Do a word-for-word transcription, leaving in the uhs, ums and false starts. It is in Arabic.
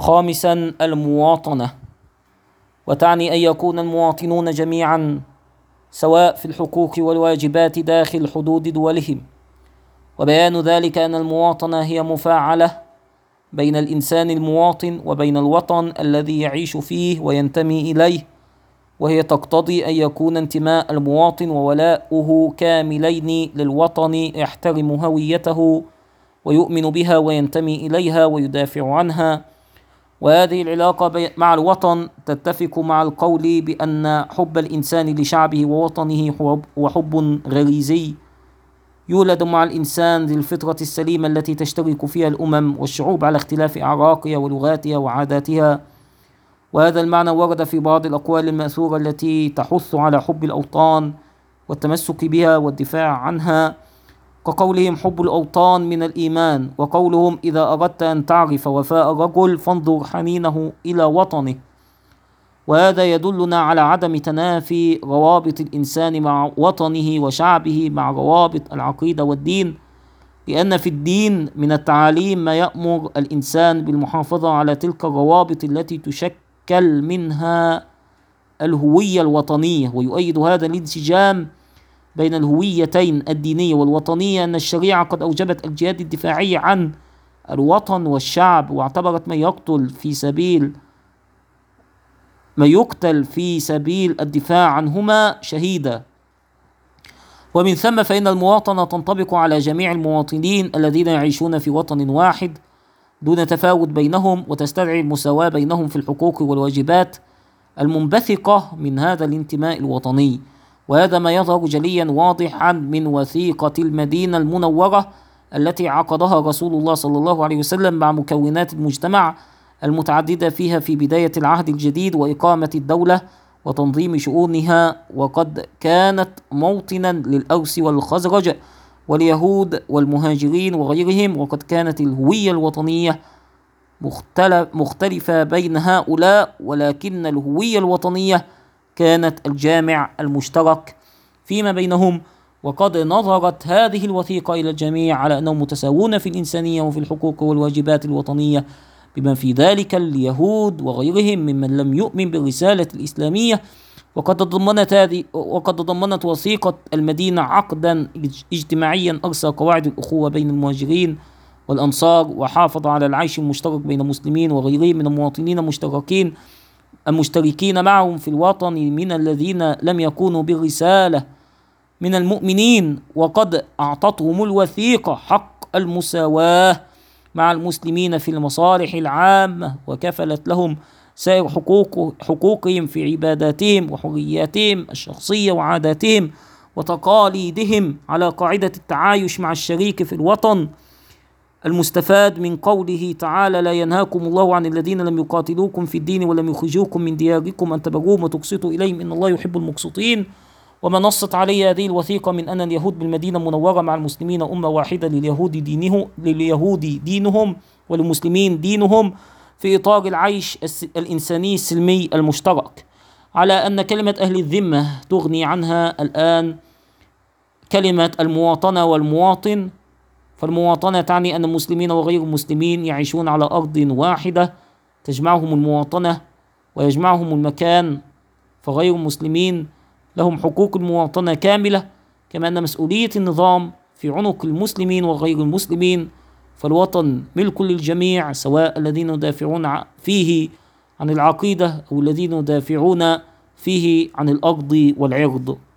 خامسا، المواطنة، وتعني أن يكون المواطنون جميعا سواء في الحقوق والواجبات داخل حدود دولهم، وبيان ذلك أن المواطنة هي مفاعلة بين الإنسان المواطن وبين الوطن الذي يعيش فيه وينتمي إليه، وهي تقتضي أن يكون انتماء المواطن وولاؤه كاملين للوطن، يحترم هويته ويؤمن بها وينتمي إليها ويدافع عنها. وهذه العلاقة مع الوطن تتفق مع القول بأن حب الإنسان لشعبه ووطنه هو حب غريزي يولد مع الإنسان للفطرة السليمة التي تشترك فيها الأمم والشعوب على اختلاف أعراقها ولغاتها وعاداتها. وهذا المعنى ورد في بعض الأقوال المأثورة التي تحث على حب الأوطان والتمسك بها والدفاع عنها، كقولهم حب الأوطان من الإيمان، وقولهم إذا أردت أن تعرف وفاء الرجل فانظر حنينه إلى وطنه. وهذا يدلنا على عدم تنافي روابط الإنسان مع وطنه وشعبه مع روابط العقيدة والدين، لأن في الدين من التعاليم ما يأمر الإنسان بالمحافظة على تلك الروابط التي تشكل منها الهوية الوطنية، ويؤيد هذا الانسجام بين الهويتين الدينية والوطنية أن الشريعة قد أوجبت الجهاد الدفاعي عن الوطن والشعب، واعتبرت من يقتل في سبيل ما يقتل في سبيل الدفاع عنهما شهيدا. ومن ثم فإن المواطنة تنطبق على جميع المواطنين الذين يعيشون في وطن واحد دون تفاوت بينهم، وتستدعي المساواة بينهم في الحقوق والواجبات المنبثقة من هذا الانتماء الوطني. وهذا ما يظهر جليا واضحا من وثيقة المدينة المنورة التي عقدها رسول الله صلى الله عليه وسلم مع مكونات المجتمع المتعددة فيها في بداية العهد الجديد وإقامة الدولة وتنظيم شؤونها، وقد كانت موطنا للأوس والخزرج واليهود والمهاجرين وغيرهم، وقد كانت الهوية الوطنية مختلفة بين هؤلاء، ولكن الهوية الوطنية كانت الجامع المشترك فيما بينهم. وقد نظرت هذه الوثيقة إلى الجميع على أنهم متساوون في الإنسانية وفي الحقوق والواجبات الوطنية، بما في ذلك اليهود وغيرهم ممن لم يؤمن بالرسالة الإسلامية. وقد تضمنت هذه وقد تضمنت وثيقة المدينة عقدا اجتماعيا أرسى قواعد الأخوة بين المهاجرين والأنصار، وحافظ على العيش المشترك بين المسلمين وغيرهم من المواطنين المشتركين المشتركين معهم في الوطن من الذين لم يكونوا بالرسالة من المؤمنين، وقد أعطتهم الوثيقة حق المساواة مع المسلمين في المصالح العامة، وكفلت لهم سائر حقوق حقوقهم في عباداتهم وحرياتهم الشخصية وعاداتهم وتقاليدهم على قاعدة التعايش مع الشريك في الوطن، المستفاد من قوله تعالى: لا ينهاكم الله عن الذين لم يقاتلوكم في الدين ولم يخرجوكم من دياركم أن تبروهم وتقسطوا إليهم إن الله يحب المقسطين. وما نصت عليه هذه الوثيقة من أن اليهود بالمدينة المنورة مع المسلمين أمة واحدة، لليهود دينه لليهود دينهم وللمسلمين دينهم، في إطار العيش الإنساني السلمي المشترك، على أن كلمة أهل الذمة تغني عنها الآن كلمة المواطنة والمواطن. فالمواطنة تعني أن المسلمين وغير المسلمين يعيشون على أرض واحدة تجمعهم المواطنة ويجمعهم المكان، فغير المسلمين لهم حقوق المواطنة كاملة، كما أن مسؤولية النظام في عنق المسلمين وغير المسلمين. فالوطن ملك للجميع، سواء الذين يدافعون فيه عن العقيدة أو الذين يدافعون فيه عن الأرض والعرض.